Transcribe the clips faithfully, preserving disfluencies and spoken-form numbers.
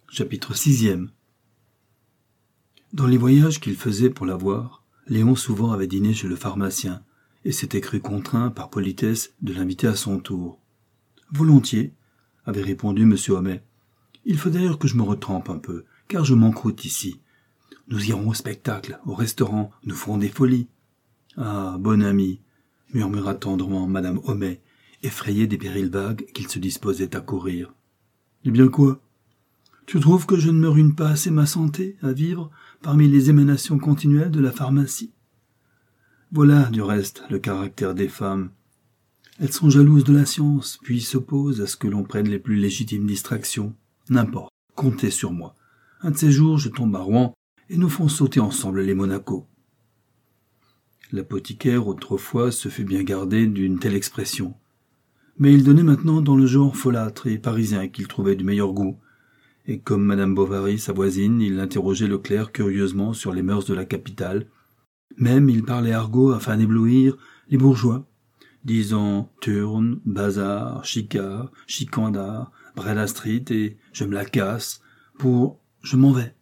Chapitre sixième. Dans les voyages qu'il faisait pour la voir, Léon souvent avait dîné chez le pharmacien, et s'était cru contraint, par politesse, de l'inviter à son tour. « Volontiers, » avait répondu M. Homais. « Il faut d'ailleurs que je me retrempe un peu, car je m'encroûte ici. Nous irons au spectacle, au restaurant, nous ferons des folies. »« Ah, bon ami !» murmura tendrement Madame Homais, effrayée des périls vagues qu'il se disposait à courir. « Eh bien quoi ? Tu trouves que je ne me ruine pas assez ma santé à vivre parmi les émanations continuelles de la pharmacie ? Voilà, du reste, le caractère des femmes. Elles sont jalouses de la science, puis s'opposent à ce que l'on prenne les plus légitimes distractions. N'importe, comptez sur moi. Un de ces jours, je tombe à Rouen et nous ferons sauter ensemble les Monaco. » L'apothicaire, autrefois, se fut bien gardé d'une telle expression. Mais il donnait maintenant dans le genre folâtre et parisien qu'il trouvait du meilleur goût. Et comme Madame Bovary, sa voisine, il interrogeait le clerc curieusement sur les mœurs de la capitale. Même il parlait argot afin d'éblouir les bourgeois, disant turne, bazar, chicard, chicandard, Breda Street et je me la casse pour je m'en vais.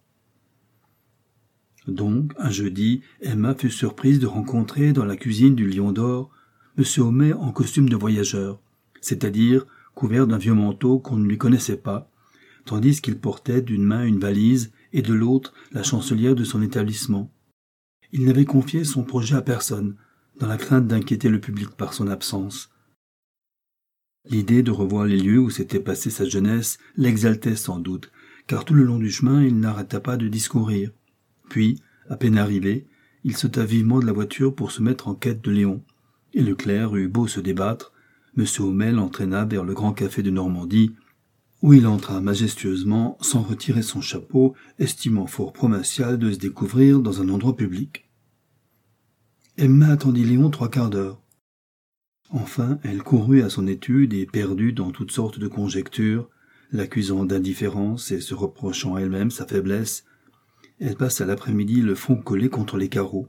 Donc, un jeudi, Emma fut surprise de rencontrer dans la cuisine du Lion d'Or M. Homais en costume de voyageur, c'est-à-dire couvert d'un vieux manteau qu'on ne lui connaissait pas, tandis qu'il portait d'une main une valise et de l'autre la chancelière de son établissement. Il n'avait confié son projet à personne, dans la crainte d'inquiéter le public par son absence. L'idée de revoir les lieux où s'était passée sa jeunesse l'exaltait sans doute, car tout le long du chemin il n'arrêta pas de discourir. Puis, à peine arrivé, il sauta vivement de la voiture pour se mettre en quête de Léon, et le clerc eut beau se débattre, M. Homais l'entraîna vers le grand café de Normandie, où il entra majestueusement sans retirer son chapeau, estimant fort provincial de se découvrir dans un endroit public. Emma attendit Léon trois quarts d'heure. Enfin, elle courut à son étude et, perdue dans toutes sortes de conjectures, l'accusant d'indifférence et se reprochant elle-même sa faiblesse, elle passa l'après-midi le front collé contre les carreaux.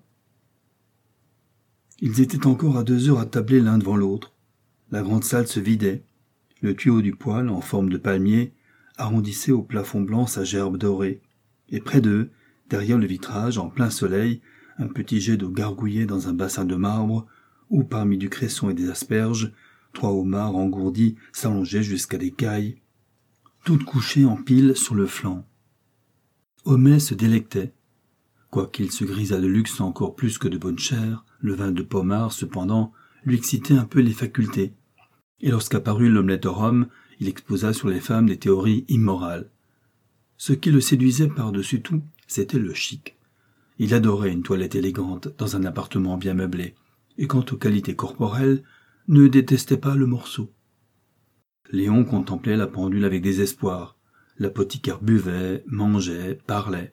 Ils étaient encore à deux heures attablés l'un devant l'autre. La grande salle se vidait. Le tuyau du poêle, en forme de palmier, arrondissait au plafond blanc sa gerbe dorée, et près d'eux, derrière le vitrage, en plein soleil, un petit jet d'eau gargouillait dans un bassin de marbre, où, parmi du cresson et des asperges, trois homards engourdis s'allongeaient jusqu'à des cailles, toutes couchées en pile sur le flanc. Homais se délectait. Quoiqu'il se grisât de luxe encore plus que de bonne chère, le vin de Pommard, cependant, lui excitait un peu les facultés. Et lorsqu'apparut l'omelette au rhum, il exposa sur les femmes des théories immorales. Ce qui le séduisait par-dessus tout, c'était le chic. Il adorait une toilette élégante dans un appartement bien meublé, et quant aux qualités corporelles, ne détestait pas le morceau. Léon contemplait la pendule avec désespoir. L'apothicaire buvait, mangeait, parlait.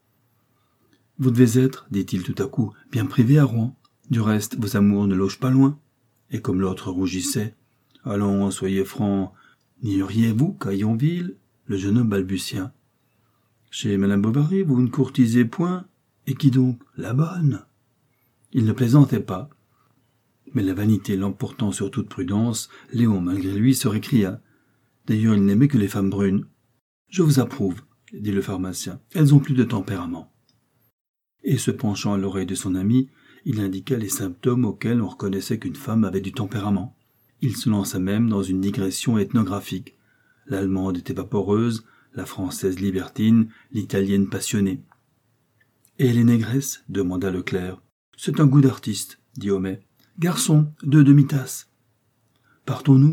« Vous devez être, dit-il tout à coup, bien privé à Rouen. Du reste, vos amours ne logent pas loin. » Et comme l'autre rougissait, « Allons, soyez franc, n'iriez-vous qu'à Yonville ?» Le jeune homme balbutia. « Chez Madame Bovary, vous ne courtisez point. Et qui donc ? La bonne ?» Il ne plaisantait pas. Mais la vanité l'emportant sur toute prudence, Léon, malgré lui, se récria. D'ailleurs, il n'aimait que les femmes brunes. « Je vous approuve, » dit le pharmacien. « Elles ont plus de tempérament. » Et se penchant à l'oreille de son ami, il indiqua les symptômes auxquels on reconnaissait qu'une femme avait du tempérament. Il se lança même dans une digression ethnographique. L'allemande était vaporeuse, la française libertine, l'italienne passionnée. « Et les négresses ?» demanda le clerc. « C'est un goût d'artiste, » dit Homais. « Garçon, deux demi-tasses. »« Partons-nous »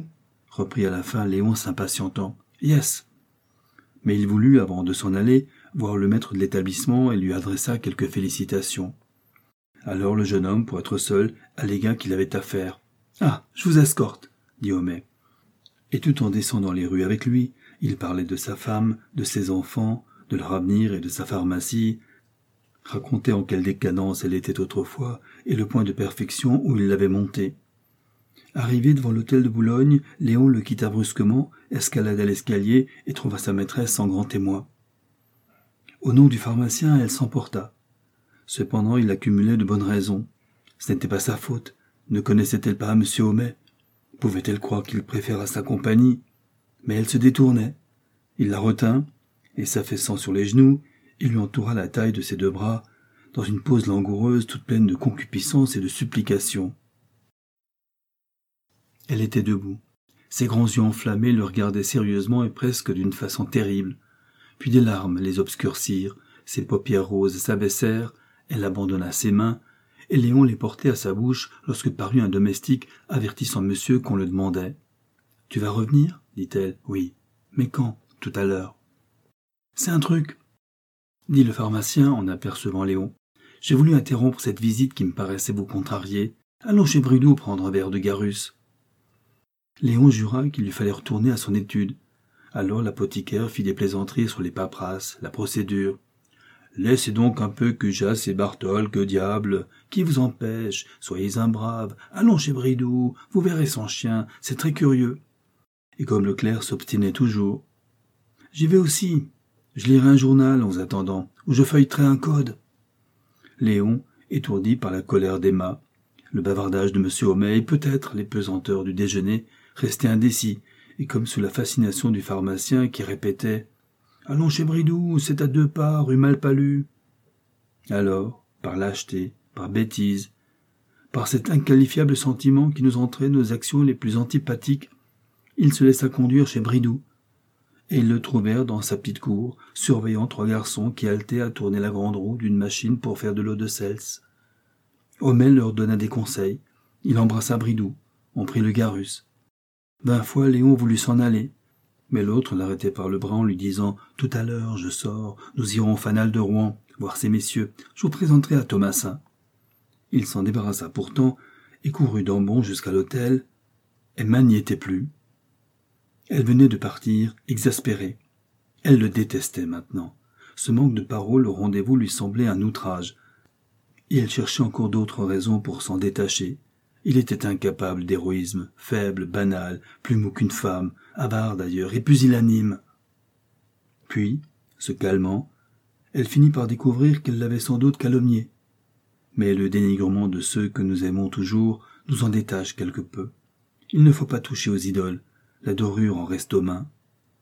reprit à la fin Léon s'impatientant. « Yes !» Mais il voulut, avant de s'en aller, voir le maître de l'établissement et lui adressa quelques félicitations. Alors le jeune homme, pour être seul, allégua qu'il avait affaire. « Ah, je vous escorte » dit Homais. Et tout en descendant les rues avec lui, il parlait de sa femme, de ses enfants, de leur avenir et de sa pharmacie, racontait en quelle décadence elle était autrefois et le point de perfection où il l'avait montée. Arrivé devant l'hôtel de Boulogne, Léon le quitta brusquement, escalada l'escalier et trouva sa maîtresse sans grand émoi. Au nom du pharmacien, elle s'emporta. Cependant, il accumulait de bonnes raisons. Ce n'était pas sa faute. Ne connaissait-elle pas M. Homais ? Pouvait-elle croire qu'il préférât sa compagnie ? Mais elle se détournait. Il la retint, et s'affaissant sur les genoux, il lui entoura la taille de ses deux bras, dans une pose langoureuse toute pleine de concupiscence et de supplication. Elle était debout. Ses grands yeux enflammés le regardaient sérieusement et presque d'une façon terrible. Puis des larmes les obscurcirent, ses paupières roses s'abaissèrent, elle abandonna ses mains, et Léon les portait à sa bouche lorsque parut un domestique avertissant monsieur qu'on le demandait. « Tu vas revenir ?» dit-elle. « Oui. »« Mais quand ?»« Tout à l'heure. »« C'est un truc, » dit le pharmacien en apercevant Léon. « J'ai voulu interrompre cette visite qui me paraissait vous contrarier. Allons chez Bridoux prendre un verre de Garus. » Léon jura qu'il lui fallait retourner à son étude. Alors l'apothicaire fit des plaisanteries sur les paperasses, la procédure. « Laissez donc un peu Cujas et Bartol, que diable, qui vous empêche? Soyez un brave, allons chez Bridoux, vous verrez son chien, c'est très curieux. » Et comme le clerc s'obstinait toujours, « J'y vais aussi, je lirai un journal en vous attendant, ou je feuilleterai un code. » Léon, étourdi par la colère d'Emma, le bavardage de M. Homais et peut-être les pesanteurs du déjeuner, restait indécis, et comme sous la fascination du pharmacien qui répétait « Allons chez Bridoux, c'est à deux pas, rue Malpalu. » Alors, par lâcheté, par bêtise, par cet inqualifiable sentiment qui nous entraîne nos actions les plus antipathiques, il se laissa conduire chez Bridoux, et ils le trouvèrent dans sa petite cour, surveillant trois garçons qui haletaient à tourner la grande roue d'une machine pour faire de l'eau de Cels. Homais leur donna des conseils, il embrassa Bridoux, on prit le Garus. Vingt fois Léon voulut s'en aller, mais l'autre l'arrêtait par le bras en lui disant « Tout à l'heure, je sors, nous irons au Fanal de Rouen, voir ces messieurs, je vous présenterai à Thomasin. » Il s'en débarrassa pourtant et courut d'Ambon jusqu'à l'hôtel. Emma n'y était plus. Elle venait de partir, exaspérée. Elle le détestait maintenant. Ce manque de parole au rendez-vous lui semblait un outrage. Et elle cherchait encore d'autres raisons pour s'en détacher. Il était incapable d'héroïsme, faible, banal, plus mou qu'une femme, avare d'ailleurs et pusillanime. Puis, se calmant, elle finit par découvrir qu'elle l'avait sans doute calomnié. Mais le dénigrement de ceux que nous aimons toujours nous en détache quelque peu. Il ne faut pas toucher aux idoles, la dorure en reste aux mains.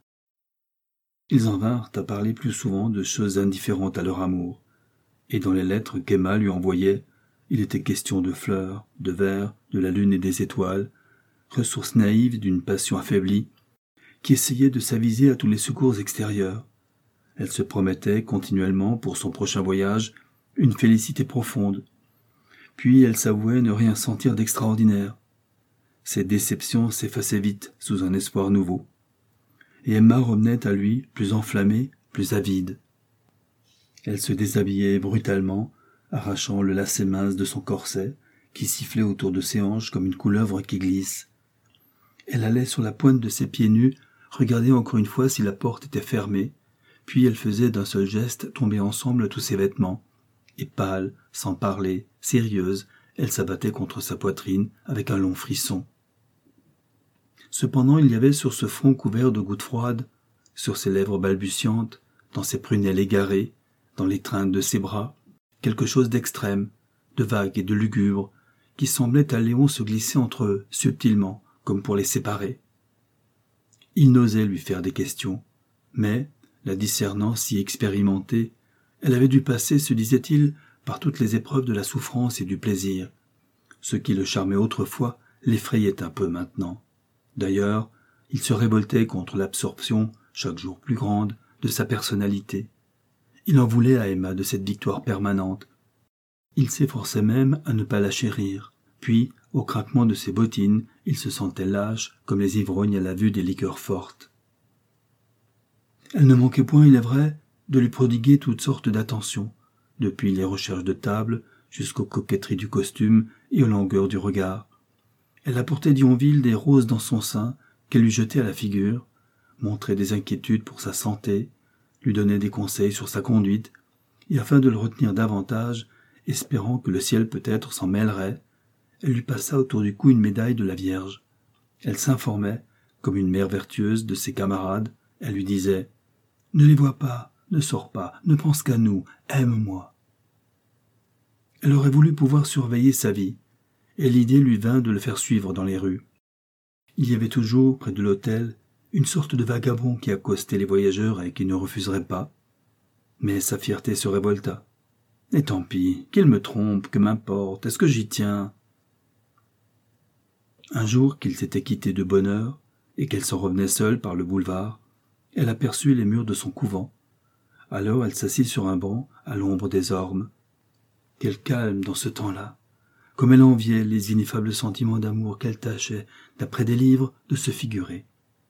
Ils en vinrent à parler plus souvent de choses indifférentes à leur amour, et dans les lettres qu'Emma lui envoyait, il était question de fleurs, de vers, de la lune et des étoiles, ressources naïves d'une passion affaiblie, qui essayait de s'aviser à tous les secours extérieurs. Elle se promettait continuellement, pour son prochain voyage, une félicité profonde. Puis elle s'avouait ne rien sentir d'extraordinaire. Ses déceptions s'effaçaient vite sous un espoir nouveau. Et Emma revenait à lui, plus enflammée, plus avide. Elle se déshabillait brutalement, arrachant le lacet mince de son corset, qui sifflait autour de ses hanches comme une couleuvre qui glisse. Elle allait sur la pointe de ses pieds nus, regarder encore une fois si la porte était fermée, puis elle faisait d'un seul geste tomber ensemble tous ses vêtements, et pâle, sans parler, sérieuse, elle s'abattait contre sa poitrine avec un long frisson. Cependant, il y avait sur ce front couvert de gouttes froides, sur ses lèvres balbutiantes, dans ses prunelles égarées, dans l'étreinte de ses bras, quelque chose d'extrême, de vague et de lugubre, qui semblait à Léon se glisser entre eux, subtilement, comme pour les séparer. Il n'osait lui faire des questions, mais, la discernant si expérimentée, elle avait dû passer, se disait-il, par toutes les épreuves de la souffrance et du plaisir. Ce qui le charmait autrefois l'effrayait un peu maintenant. D'ailleurs, il se révoltait contre l'absorption, chaque jour plus grande, de sa personnalité. Il en voulait à Emma de cette victoire permanente. Il s'efforçait même à ne pas la chérir. Puis, au craquement de ses bottines, il se sentait lâche, comme les ivrognes à la vue des liqueurs fortes. Elle ne manquait point, il est vrai, de lui prodiguer toutes sortes d'attentions, depuis les recherches de table jusqu'aux coquetteries du costume et aux langueurs du regard. Elle apportait d'Yonville des roses dans son sein qu'elle lui jetait à la figure, montrait des inquiétudes pour sa santé, lui donnait des conseils sur sa conduite, et afin de le retenir davantage, espérant que le ciel peut-être s'en mêlerait, elle lui passa autour du cou une médaille de la Vierge. Elle s'informait, comme une mère vertueuse, de ses camarades. Elle lui disait « Ne les vois pas, ne sors pas, ne pense qu'à nous, aime-moi. » Elle aurait voulu pouvoir surveiller sa vie, et l'idée lui vint de le faire suivre dans les rues. Il y avait toujours, près de l'hôtel, une sorte de vagabond qui accostait les voyageurs et qui ne refuserait pas. Mais sa fierté se révolta. Et tant pis, qu'il me trompe, que m'importe, est-ce que j'y tiens? Un jour qu'ils s'étaient quittés de bonne heure, et qu'elle s'en revenait seule par le boulevard, elle aperçut les murs de son couvent. Alors elle s'assit sur un banc, à l'ombre des ormes. Quel calme dans ce temps-là! Comme elle enviait les ineffables sentiments d'amour qu'elle tâchait, d'après des livres, de se figurer.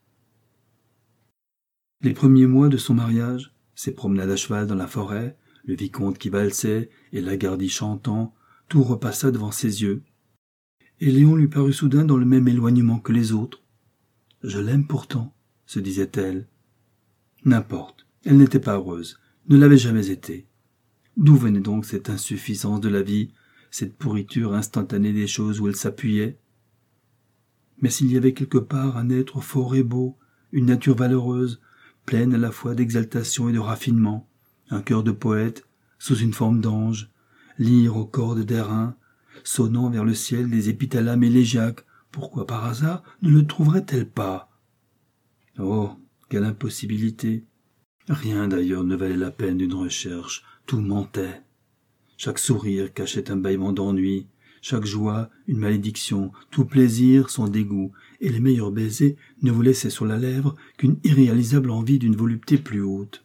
Les premiers mois de son mariage, ses promenades à cheval dans la forêt, le vicomte qui valsait et Lagardy chantant, tout repassa devant ses yeux. Et Léon lui parut soudain dans le même éloignement que les autres. « Je l'aime pourtant », se disait-elle. N'importe, elle n'était pas heureuse, ne l'avait jamais été. D'où venait donc cette insuffisance de la vie, cette pourriture instantanée des choses où elle s'appuyait? Mais s'il y avait quelque part un être fort et beau, une nature valeureuse, pleine à la fois d'exaltation et de raffinement, un cœur de poète, sous une forme d'ange, lyre aux cordes d'airain, sonnant vers le ciel des épithalames élégiaques, pourquoi par hasard ne le trouverait-elle pas? Oh, quelle impossibilité! Rien d'ailleurs ne valait la peine d'une recherche, tout mentait. Chaque sourire cachait un bâillement d'ennui, chaque joie une malédiction, tout plaisir son dégoût, et les meilleurs baisers ne vous laissaient sur la lèvre qu'une irréalisable envie d'une volupté plus haute.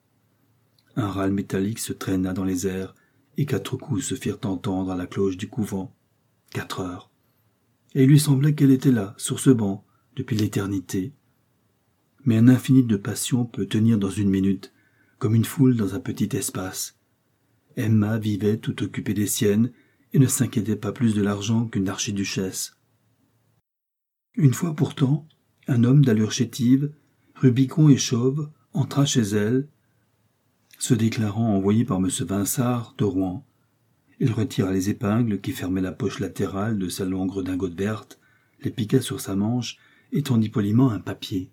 Un râle métallique se traîna dans les airs, et quatre coups se firent entendre à la cloche du couvent. Quatre heures. Et il lui semblait qu'elle était là, sur ce banc, depuis l'éternité. Mais un infini de passion peut tenir dans une minute, comme une foule dans un petit espace. Emma vivait tout occupée des siennes, et ne s'inquiétait pas plus de l'argent qu'une archiduchesse. Une fois pourtant, un homme d'allure chétive, rubicond et chauve, entra chez elle, se déclarant envoyé par M. Vinsart de Rouen. Il retira les épingles qui fermaient la poche latérale de sa longue redingote verte, les piqua sur sa manche et tendit poliment un papier.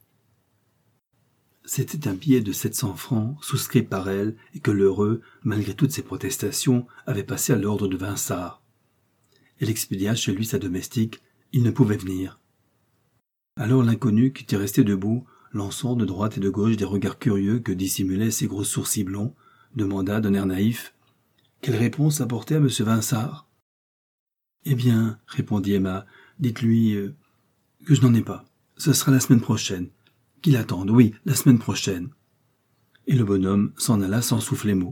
C'était un billet de sept cents francs, souscrit par elle, et que l'heureux, malgré toutes ses protestations, avait passé à l'ordre de Vinsart. Elle expédia chez lui sa domestique, il ne pouvait venir. Alors l'inconnu, qui était resté debout, lançant de droite et de gauche des regards curieux que dissimulaient ses gros sourcils blonds, demanda d'un air naïf « Quelle réponse apporter à M. Vinsart ?»« Eh bien, répondit Emma, dites-lui euh, que je n'en ai pas. Ce sera la semaine prochaine. Qu'il attende, oui, la semaine prochaine. » Et le bonhomme s'en alla sans souffler mot.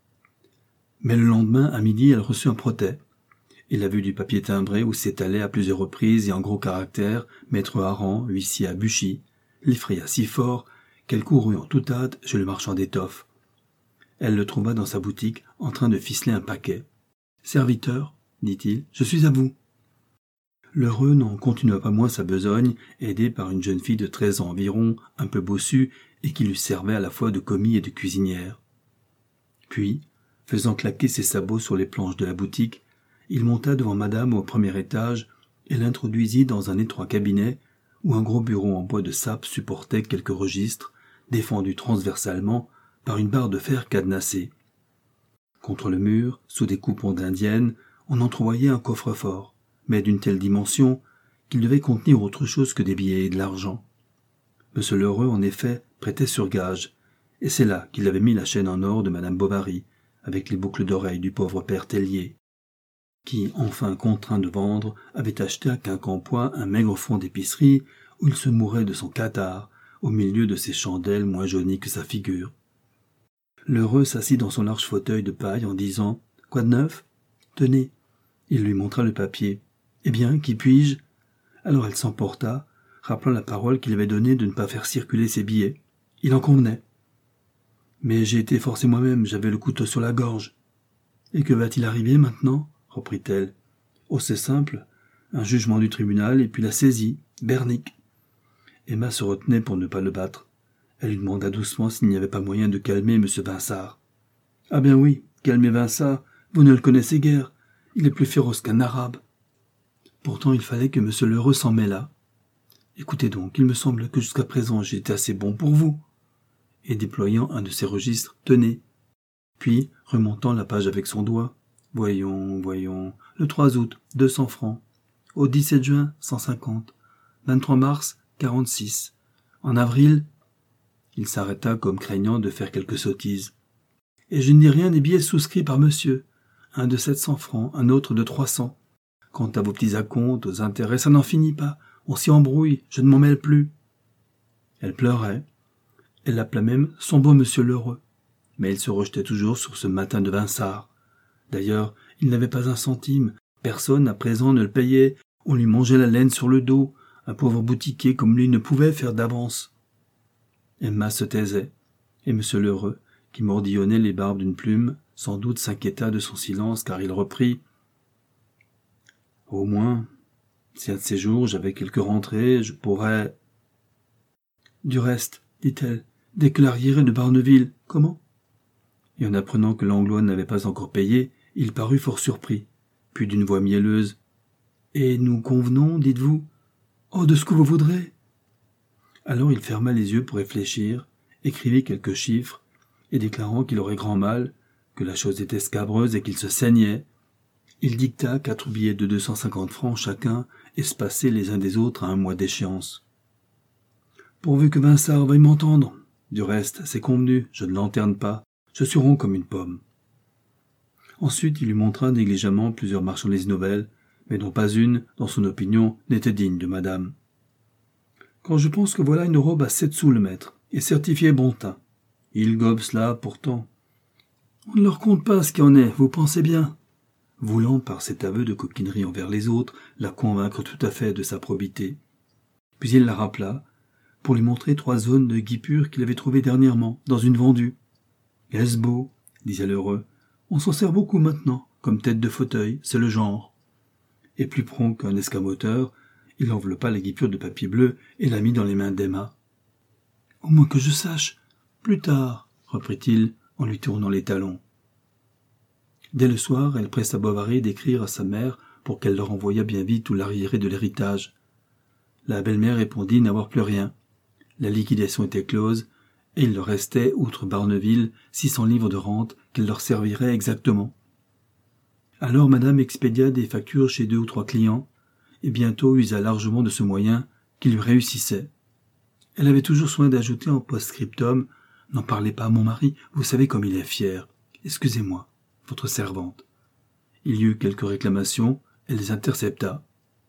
Mais le lendemain, à midi, elle reçut un protêt. Et la vue du papier timbré où s'étalait à plusieurs reprises et en gros caractères « Maître Hareng, huissier à Buchy », l'effraya si fort qu'elle courut en toute hâte chez le marchand d'étoffes. Elle le trouva dans sa boutique, en train de ficeler un paquet. « Serviteur, dit-il, je suis à vous. » L'heureux n'en continua pas moins sa besogne, aidé par une jeune fille de treize ans environ, un peu bossue, et qui lui servait à la fois de commis et de cuisinière. Puis, faisant claquer ses sabots sur les planches de la boutique, il monta devant madame au premier étage et l'introduisit dans un étroit cabinet où un gros bureau en bois de sape supportait quelques registres, défendus transversalement par une barre de fer cadenassée. Contre le mur, sous des coupons d'indienne, on entrevoyait un coffre-fort, mais d'une telle dimension qu'il devait contenir autre chose que des billets et de l'argent. Monsieur Lheureux, en effet, prêtait sur gage, et c'est là qu'il avait mis la chaîne en or de madame Bovary, avec les boucles d'oreilles du pauvre père Tellier, qui, enfin contraint de vendre, avait acheté à Quincampoix un maigre fonds d'épicerie où il se mourait de son catarrhe, au milieu de ses chandelles moins jaunies que sa figure. Lheureux s'assit dans son large fauteuil de paille en disant « Quoi de neuf ? Tenez !» Il lui montra le papier. « Eh bien, qui puis-je » Alors elle s'emporta, rappelant la parole qu'il avait donnée de ne pas faire circuler ses billets. Il en convenait. « Mais j'ai été forcé moi-même, j'avais le couteau sur la gorge. »« Et que va-t-il arriver maintenant ?» reprit-elle. « Oh, c'est simple, un jugement du tribunal et puis la saisie, Bernic. » Emma se retenait pour ne pas le battre. Elle lui demanda doucement s'il n'y avait pas moyen de calmer M. Vinsart. « Ah bien oui, calmer Vinsart, vous ne le connaissez guère. Il est plus féroce qu'un arabe. » Pourtant, il fallait que M. Lheureux s'en mêlât. « Écoutez donc, il me semble que jusqu'à présent j'ai été assez bon pour vous. » Et déployant un de ses registres, « Tenez. » Puis, remontant la page avec son doigt, « Voyons, voyons, le trois août, deux cents francs. Au dix-sept juin, cent cinquante. vingt-trois mars, quarante-six. En avril, il s'arrêta comme craignant de faire quelque sottise. Et je ne dis rien des billets souscrits par monsieur. Un de sept cents francs, un autre de trois cents. Quant à vos petits acomptes, aux intérêts, ça n'en finit pas. On s'y embrouille, je ne m'en mêle plus. Elle pleurait. Elle l'appela même son beau monsieur l'heureux. Mais il se rejetait toujours sur ce matin de Vinçart. D'ailleurs, il n'avait pas un centime. Personne, à présent, ne le payait. On lui mangeait la laine sur le dos. Un pauvre boutiquier comme lui ne pouvait faire d'avance. Emma se taisait, et monsieur l'heureux, qui mordillonnait les barbes d'une plume, sans doute s'inquiéta de son silence, car il reprit. « Au moins, si un de ces jours j'avais quelque rentrée, je pourrais... » Du reste, dit-elle, dès que l'arriéré de Barneville... Comment ? Et en apprenant que l'Anglois n'avait pas encore payé, il parut fort surpris, puis d'une voix mielleuse. « Et nous convenons, dites-vous ? Oh, de ce que vous voudrez !» Alors il ferma les yeux pour réfléchir, écrivit quelques chiffres, et déclarant qu'il aurait grand mal, que la chose était scabreuse et qu'il se saignait, il dicta quatre billets de deux cent cinquante francs chacun, espacés les uns des autres à un mois d'échéance. « Pourvu que Vinçart veuille m'entendre. Du reste, c'est convenu, je ne lanterne pas, je suis rond comme une pomme. » Ensuite il lui montra négligemment plusieurs marchandises nouvelles, mais dont pas une, dans son opinion, n'était digne de madame. « Quand je pense que voilà une robe à sept sous le mètre, et certifiée bon teint. Ils gobent cela, pourtant. On ne leur compte pas ce qu'il en est, vous pensez bien. » Voulant, par cet aveu de coquinerie envers les autres, la convaincre tout à fait de sa probité. Puis il la rappela, pour lui montrer trois zones de guipure qu'il avait trouvées dernièrement, dans une vendue. « Est-ce beau ?» disait l'heureux. « On s'en sert beaucoup maintenant, comme tête de fauteuil, c'est le genre. » Et plus prompt qu'un escamoteur, il enveloppa la guipure de papier bleu et la mit dans les mains d'Emma. « Au moins que je sache, plus tard, » reprit-il en lui tournant les talons. Dès le soir, elle pressa Bovary d'écrire à sa mère pour qu'elle leur envoyât bien vite tout l'arriéré de l'héritage. La belle-mère répondit n'avoir plus rien. La liquidation était close, et il leur restait, outre Barneville, six cents livres de rente qu'elle leur servirait exactement. Alors madame expédia des factures chez deux ou trois clients, et bientôt usa largement de ce moyen qui lui réussissait. Elle avait toujours soin d'ajouter en post-scriptum « N'en parlez pas à mon mari, vous savez comme il est fier. Excusez-moi, votre servante. » Il y eut quelques réclamations, elle les intercepta.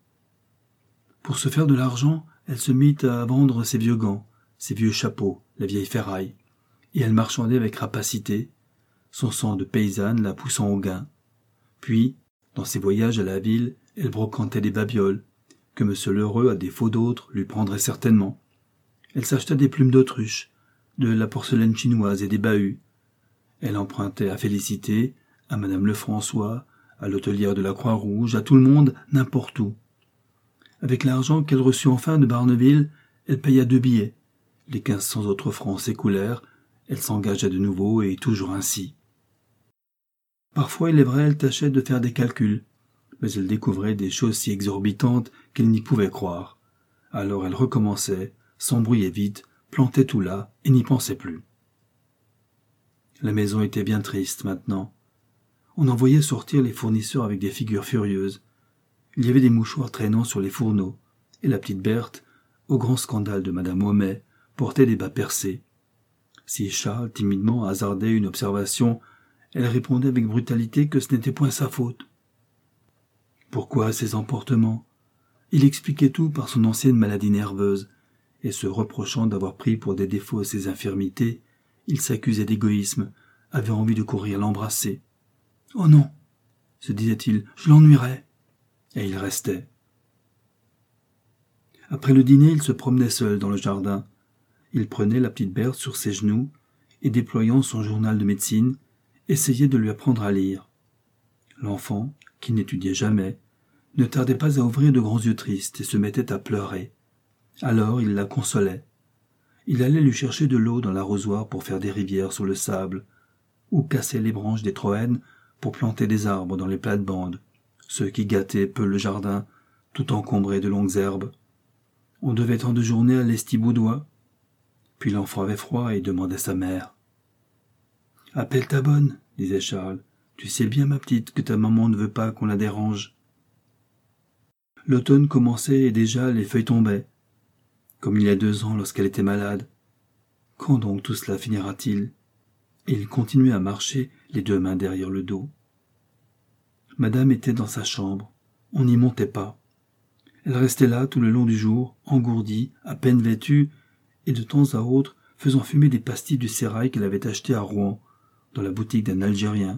Pour se faire de l'argent, elle se mit à vendre ses vieux gants, ses vieux chapeaux, la vieille ferraille, et elle marchandait avec rapacité, son sang de paysanne la poussant au gain. Puis, dans ses voyages à la ville, elle brocantait des babioles, que monsieur l'heureux, à défaut d'autres, lui prendrait certainement. Elle s'acheta des plumes d'autruche, de la porcelaine chinoise et des bahuts. Elle empruntait à Félicité, à madame Lefrançois, à l'hôtelière de la Croix-Rouge, à tout le monde, n'importe où. Avec l'argent qu'elle reçut enfin de Barneville, elle paya deux billets. Les quinze cents autres francs s'écoulèrent, elle s'engagea de nouveau, et toujours ainsi. Parfois, il est vrai, elle tâchait de faire des calculs, mais elle découvrait des choses si exorbitantes qu'elle n'y pouvait croire. Alors elle recommençait, s'embrouillait vite, plantait tout là, et n'y pensait plus. La maison était bien triste maintenant. On en voyait sortir les fournisseurs avec des figures furieuses. Il y avait des mouchoirs traînant sur les fourneaux, et la petite Berthe, au grand scandale de madame Homais, portait des bas percés. Si Charles timidement hasardait une observation, elle répondait avec brutalité que ce n'était point sa faute. Pourquoi ces emportements ? Il expliquait tout par son ancienne maladie nerveuse, et se reprochant d'avoir pris pour des défauts ses infirmités, il s'accusait d'égoïsme, avait envie de courir l'embrasser. « Oh non !» se disait-il, « je l'ennuierais !» Et il restait. Après le dîner, il se promenait seul dans le jardin. Il prenait la petite Berthe sur ses genoux et, déployant son journal de médecine, essayait de lui apprendre à lire. L'enfant, qui n'étudiait jamais, ne tardait pas à ouvrir de grands yeux tristes et se mettait à pleurer. Alors il la consolait. Il allait lui chercher de l'eau dans l'arrosoir pour faire des rivières sur le sable, ou cassait les branches des troènes pour planter des arbres dans les plates-bandes, ceux qui gâtaient peu le jardin, tout encombré de longues herbes. On devait tant de journées à l'Estiboudois. Puis l'enfant avait froid et demandait sa mère. « Appelle ta bonne, » disait Charles. « Tu sais bien, ma petite, que ta maman ne veut pas qu'on la dérange. » L'automne commençait et déjà les feuilles tombaient. comme il y a deux ans lorsqu'elle était malade. Quand donc tout cela finira-t-il? Et il continuait à marcher, les deux mains derrière le dos. Madame était dans sa chambre. On n'y montait pas. Elle restait là tout le long du jour, engourdie, à peine vêtue, et de temps à autre faisant fumer des pastilles du sérail qu'elle avait achetées à Rouen, dans la boutique d'un Algérien.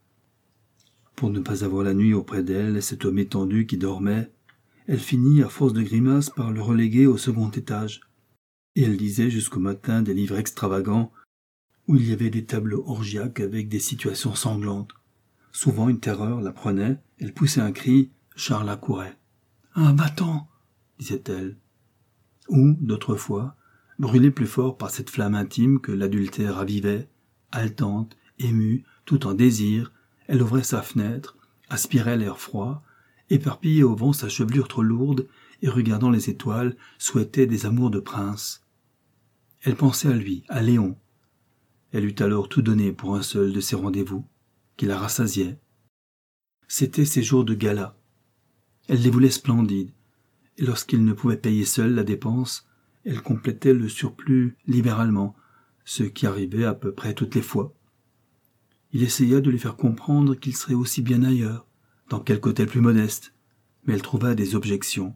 Pour ne pas avoir la nuit auprès d'elle, cet homme étendu qui dormait, elle finit, à force de grimaces, par le reléguer au second étage. Et elle lisait jusqu'au matin des livres extravagants, où il y avait des tableaux orgiaques avec des situations sanglantes. Souvent une terreur la prenait, elle poussait un cri, Charles accourait. « Un battant !» disait-elle. Ou, d'autres fois, brûlée plus fort par cette flamme intime que l'adultère ravivait, haletante, émue, tout en désir, elle ouvrait sa fenêtre, aspirait l'air froid, éparpillait au vent sa chevelure trop lourde et regardant les étoiles, souhaitait des amours de prince. Elle pensait à lui, à Léon. Elle eut alors tout donné pour un seul de ces rendez-vous, qui la rassasiait. C'étaient ses jours de gala. Elle les voulait splendides, et lorsqu'il ne pouvait payer seul la dépense, elle complétait le surplus libéralement, ce qui arrivait à peu près toutes les fois. Il essaya de lui faire comprendre qu'il serait aussi bien ailleurs, dans quelque hôtel plus modeste, mais elle trouva des objections.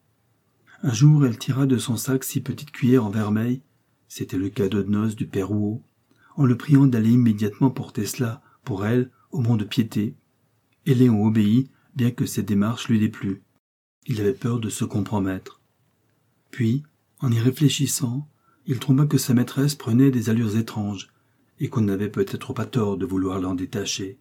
Un jour, elle tira de son sac six petites cuillères en vermeil, c'était le cadeau de noces du père Rouault, en le priant d'aller immédiatement porter cela, pour elle, au mont-de-piété. Et Léon obéit, bien que cette démarche lui déplut. Il avait peur de se compromettre. Puis, en y réfléchissant, il trouva que sa maîtresse prenait des allures étranges, et qu'on n'avait peut-être pas tort de vouloir l'en détacher.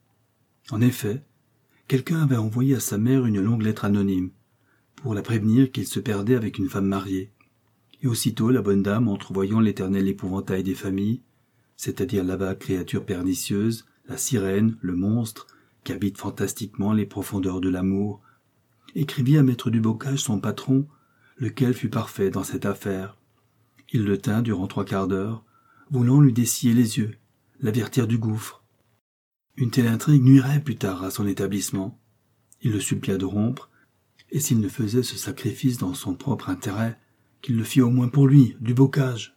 En effet, quelqu'un avait envoyé à sa mère une longue lettre anonyme, pour la prévenir qu'il se perdait avec une femme mariée. Et aussitôt la bonne dame, entrevoyant l'éternel épouvantail des familles, c'est-à-dire la vague créature pernicieuse, la sirène, le monstre, qui habite fantastiquement les profondeurs de l'amour, écrivit à maître Dubocage son patron, lequel fut parfait dans cette affaire. Il le tint durant trois quarts d'heure, voulant lui dessiller les yeux, l'avertir du gouffre. Une telle intrigue nuirait plus tard à son établissement. Il le supplia de rompre, et s'il ne faisait ce sacrifice dans son propre intérêt, qu'il le fît au moins pour lui, Dubocage.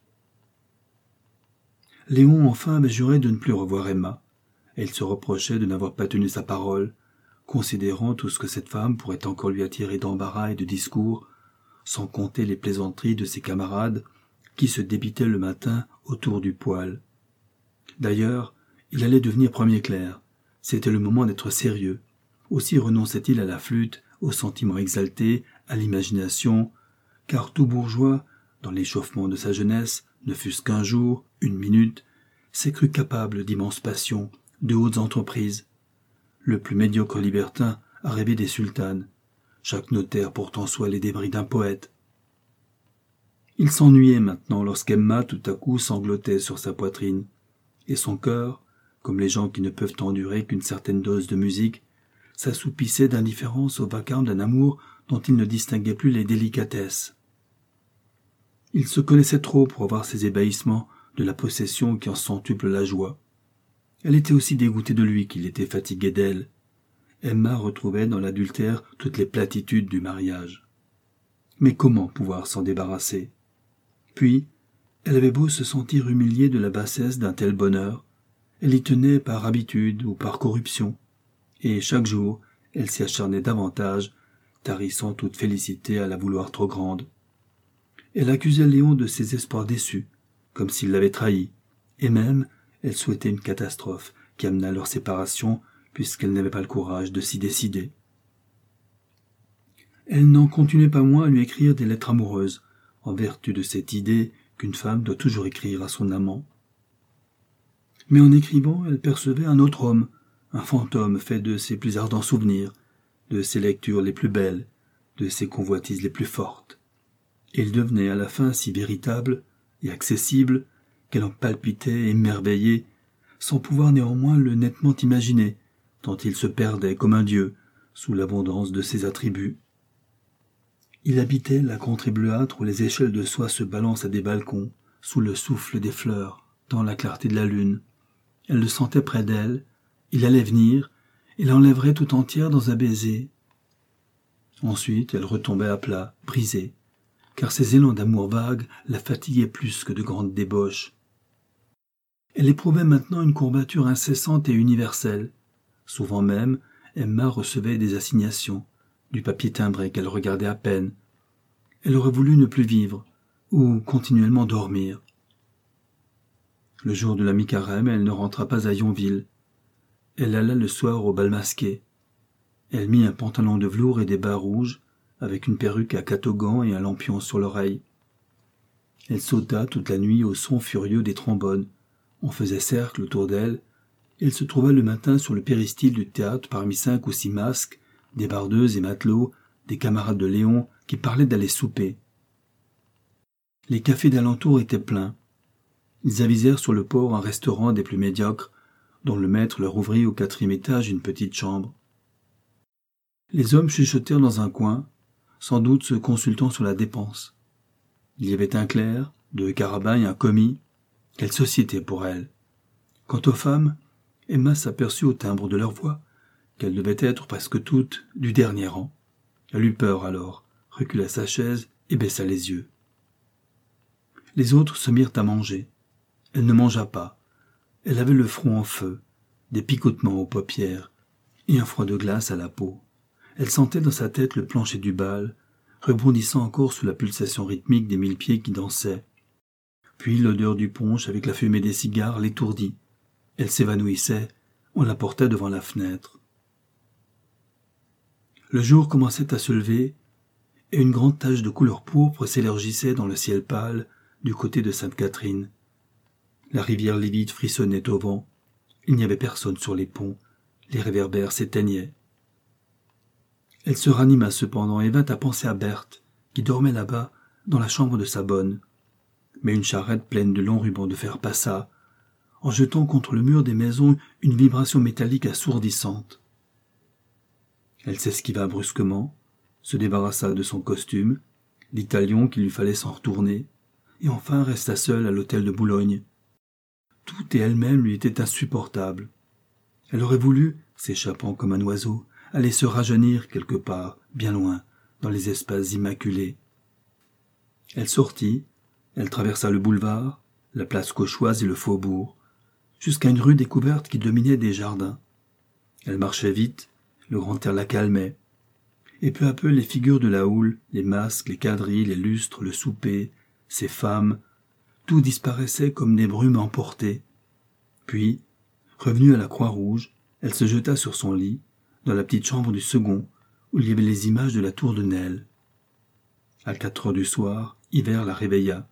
Léon enfin avait juré de ne plus revoir Emma, et il se reprochait de n'avoir pas tenu sa parole, considérant tout ce que cette femme pourrait encore lui attirer d'embarras et de discours, sans compter les plaisanteries de ses camarades qui se débitaient le matin autour du poêle. D'ailleurs, il allait devenir premier clerc, c'était le moment d'être sérieux, aussi renonçait-il à la flûte, aux sentiments exaltés, à l'imagination, car tout bourgeois, dans l'échauffement de sa jeunesse, ne fût-ce qu'un jour, une minute, s'est cru capable d'immenses passions, de hautes entreprises. Le plus médiocre libertin a rêvé des sultanes, chaque notaire portant soit les débris d'un poète. Il s'ennuyait maintenant lorsqu'Emma tout à coup sanglotait sur sa poitrine, et son cœur, comme les gens qui ne peuvent endurer qu'une certaine dose de musique, s'assoupissait d'indifférence au vacarme d'un amour dont il ne distinguait plus les délicatesses. Il se connaissait trop pour avoir ces ébahissements de la possession qui en centuple la joie. Elle était aussi dégoûtée de lui qu'il était fatigué d'elle. Emma retrouvait dans l'adultère toutes les platitudes du mariage. Mais comment pouvoir s'en débarrasser? Puis, elle avait beau se sentir humiliée de la bassesse d'un tel bonheur, elle y tenait par habitude ou par corruption, et chaque jour, elle s'y acharnait davantage, tarissant toute félicité à la vouloir trop grande. Elle accusait Léon de ses espoirs déçus, comme s'il l'avait trahi, et même elle souhaitait une catastrophe qui amena leur séparation, puisqu'elle n'avait pas le courage de s'y décider. Elle n'en continuait pas moins à lui écrire des lettres amoureuses, en vertu de cette idée qu'une femme doit toujours écrire à son amant. Mais en écrivant, elle percevait un autre homme, un fantôme fait de ses plus ardents souvenirs, de ses lectures les plus belles, de ses convoitises les plus fortes. Et il devenait à la fin si véritable et accessible qu'elle en palpitait émerveillée, sans pouvoir néanmoins le nettement imaginer, tant il se perdait comme un dieu sous l'abondance de ses attributs. Il habitait la contrée bleuâtre où les échelles de soie se balancent à des balcons, sous le souffle des fleurs, dans la clarté de la lune. Elle le sentait près d'elle, il allait venir, et l'enlèverait tout entière dans un baiser. Ensuite, elle retombait à plat, brisée, car ses élans d'amour vague la fatiguaient plus que de grandes débauches. Elle éprouvait maintenant une courbature incessante et universelle. Souvent même, Emma recevait des assignations, du papier timbré qu'elle regardait à peine. Elle aurait voulu ne plus vivre, ou continuellement dormir. Le jour de la mi-carême, elle ne rentra pas à Yonville. Elle alla le soir au bal masqué. Elle mit un pantalon de velours et des bas rouges, avec une perruque à catogan et un lampion sur l'oreille. Elle sauta toute la nuit au son furieux des trombones. On faisait cercle autour d'elle, et elle se trouva le matin sur le péristyle du théâtre parmi cinq ou six masques, des bardeuses et matelots, des camarades de Léon qui parlaient d'aller souper. Les cafés d'alentour étaient pleins. Ils avisèrent sur le port un restaurant des plus médiocres, dont le maître leur ouvrit au quatrième étage une petite chambre. Les hommes chuchotèrent dans un coin, sans doute se consultant sur la dépense. Il y avait un clerc, deux carabins et un commis. Quelle société pour elle! Quant aux femmes, Emma s'aperçut au timbre de leur voix qu'elles devaient être presque toutes du dernier rang. Elle eut peur alors, recula sa chaise et baissa les yeux. Les autres se mirent à manger. Elle ne mangea pas. Elle avait le front en feu, des picotements aux paupières et un froid de glace à la peau. Elle sentait dans sa tête le plancher du bal, rebondissant encore sous la pulsation rythmique des mille pieds qui dansaient. Puis l'odeur du punch avec la fumée des cigares l'étourdit. Elle s'évanouissait, on la portait devant la fenêtre. Le jour commençait à se lever, et une grande tache de couleur pourpre s'élargissait dans le ciel pâle du côté de Sainte-Catherine. La rivière livide frissonnait au vent. Il n'y avait personne sur les ponts. Les réverbères s'éteignaient. Elle se ranima cependant et vint à penser à Berthe, qui dormait là-bas, dans la chambre de sa bonne. Mais une charrette pleine de longs rubans de fer passa, en jetant contre le mur des maisons une vibration métallique assourdissante. Elle s'esquiva brusquement, se débarrassa de son costume, dit à Lyon qu'il lui fallait s'en retourner, et enfin resta seule à l'hôtel de Boulogne. Tout et elle-même lui étaient insupportables. Elle aurait voulu, s'échappant comme un oiseau, aller se rajeunir quelque part, bien loin, dans les espaces immaculés. Elle sortit, elle traversa le boulevard, la place Cauchoise et le faubourg, jusqu'à une rue découverte qui dominait des jardins. Elle marchait vite, le grand air la calmait, et peu à peu les figures de la houle, les masques, les quadrilles, les lustres, le souper, ces femmes, tout disparaissait comme des brumes emportées. Puis, revenue à la Croix-Rouge, elle se jeta sur son lit, dans la petite chambre du second, où il y avait les images de la tour de Nesle. À quatre heures du soir, Hiver la réveilla.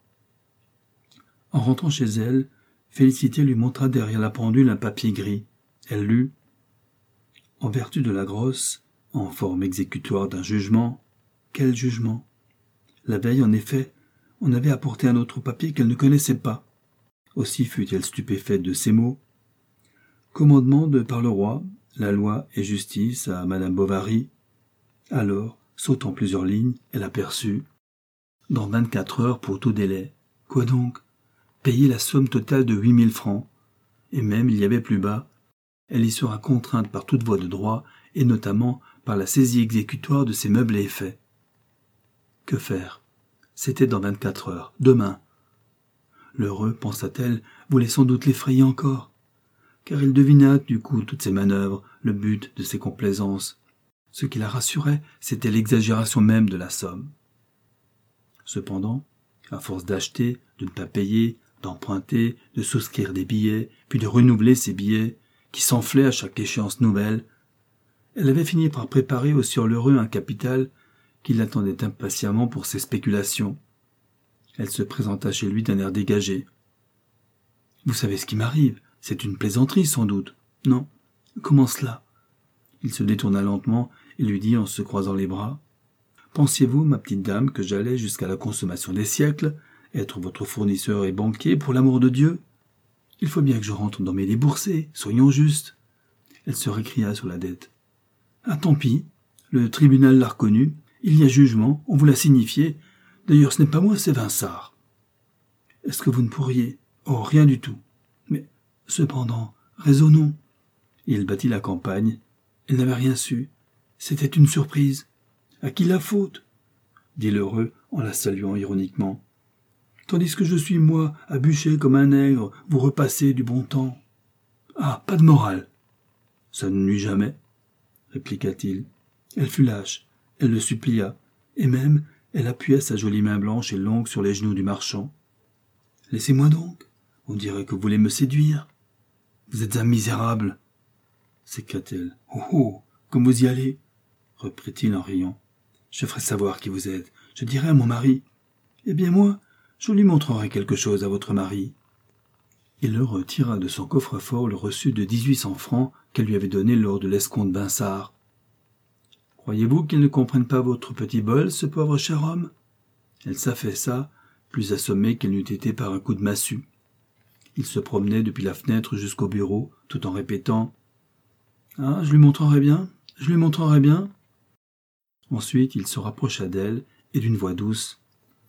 En rentrant chez elle, Félicité lui montra derrière la pendule un papier gris. Elle lut « En vertu de la grosse, en forme exécutoire d'un jugement, quel jugement ?» La veille, en effet, on avait apporté un autre papier qu'elle ne connaissait pas. Aussi fut-elle stupéfaite de ces mots. « Commandement de par le roi, la loi et justice à Madame Bovary. » Alors, sautant plusieurs lignes, elle aperçut « Dans vingt-quatre heures pour tout délai. » Quoi donc? Payer la somme totale de huit mille francs. Et même, il y avait plus bas, elle y sera contrainte par toute voie de droit, et notamment par la saisie exécutoire de ses meubles et effets. Que faire? C'était dans vingt-quatre heures, demain. L'heureux, pensa-t-elle, voulait sans doute l'effrayer encore, car il devina du coup toutes ses manœuvres, le but de ses complaisances. Ce qui la rassurait, c'était l'exagération même de la somme. Cependant, à force d'acheter, de ne pas payer, d'emprunter, de souscrire des billets, puis de renouveler ces billets, qui s'enflaient à chaque échéance nouvelle, elle avait fini par préparer au sieur Lheureux un capital qui l'attendait impatiemment pour ses spéculations. Elle se présenta chez lui d'un air dégagé. « Vous savez ce qui m'arrive, c'est une plaisanterie sans doute. Non, comment cela ?» Il se détourna lentement et lui dit en se croisant les bras. « Pensiez-vous, ma petite dame, que j'allais jusqu'à la consommation des siècles, être votre fournisseur et banquier pour l'amour de Dieu? Il faut bien que je rentre dans mes déboursés, soyons justes. » Elle se récria sur la dette. « Ah, tant pis, le tribunal l'a reconnu, il y a jugement, on vous l'a signifié. D'ailleurs, ce n'est pas moi, c'est Vinsart. Est-ce que vous ne pourriez... Oh, rien du tout. Mais, cependant, raisonnons. » Il battit la campagne. Elle n'avait rien su. C'était une surprise. À qui la faute? dit l'heureux en la saluant ironiquement. Tandis que je suis, moi, à bûcher comme un nègre, vous repassez du bon temps. Ah, pas de morale. Ça ne nuit jamais, répliqua-t-il. Elle fut lâche, elle le supplia, et même elle appuya sa jolie main blanche et longue sur les genoux du marchand. Laissez-moi donc, on dirait que vous voulez me séduire. Vous êtes un misérable, s'écria-t-elle. Oh oh, comme vous y allez, reprit-il en riant. Je ferai savoir qui vous êtes, je dirai à mon mari. Eh bien moi, je lui montrerai quelque chose à votre mari. Il le retira de son coffre-fort le reçu de dix-huit cents francs qu'elle lui avait donné lors de l'escompte Binsart. Croyez-vous qu'il ne comprenne pas votre petit bol, ce pauvre cher homme? Elle s'affaissa, plus assommée qu'elle n'eût été par un coup de massue. Il se promenait depuis la fenêtre jusqu'au bureau, tout en répétant « Ah, je lui montrerai bien, je lui montrerai bien ». Ensuite, il se rapprocha d'elle, et d'une voix douce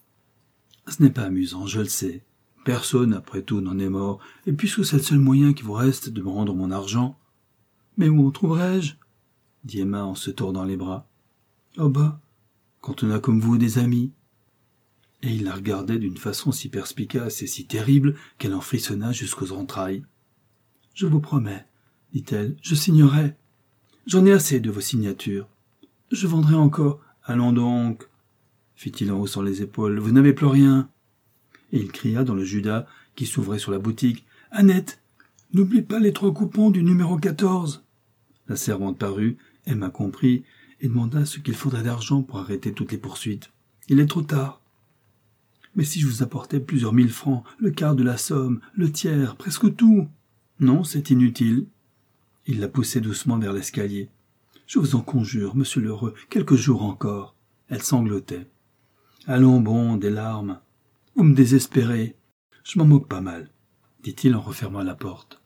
« Ce n'est pas amusant, je le sais. Personne, après tout, n'en est mort, et puisque c'est le seul moyen qui vous reste de me rendre mon argent. Mais où en trouverai-je » dit Emma en se tordant les bras. « Oh bah, quand on a comme vous des amis. » Et il la regardait d'une façon si perspicace et si terrible qu'elle en frissonna jusqu'aux entrailles. « Je vous promets, dit-elle, je signerai. J'en ai assez de vos signatures. Je vendrai encore. Allons donc, fit-il en haussant les épaules, vous n'avez plus rien. Et il cria dans le Judas qui s'ouvrait sur la boutique. Annette, n'oublie pas les trois coupons du numéro quatorze. La servante parut, Emma comprit, et demanda ce qu'il faudrait d'argent pour arrêter toutes les poursuites. Il est trop tard. Mais si je vous apportais plusieurs mille francs, le quart de la somme, le tiers, presque tout. Non, c'est inutile. Il la poussait doucement vers l'escalier. Je vous en conjure, monsieur l'heureux, quelques jours encore. Elle sanglotait. Allons bon, des larmes. Vous me désespérez. Je m'en moque pas mal, dit-il en refermant la porte.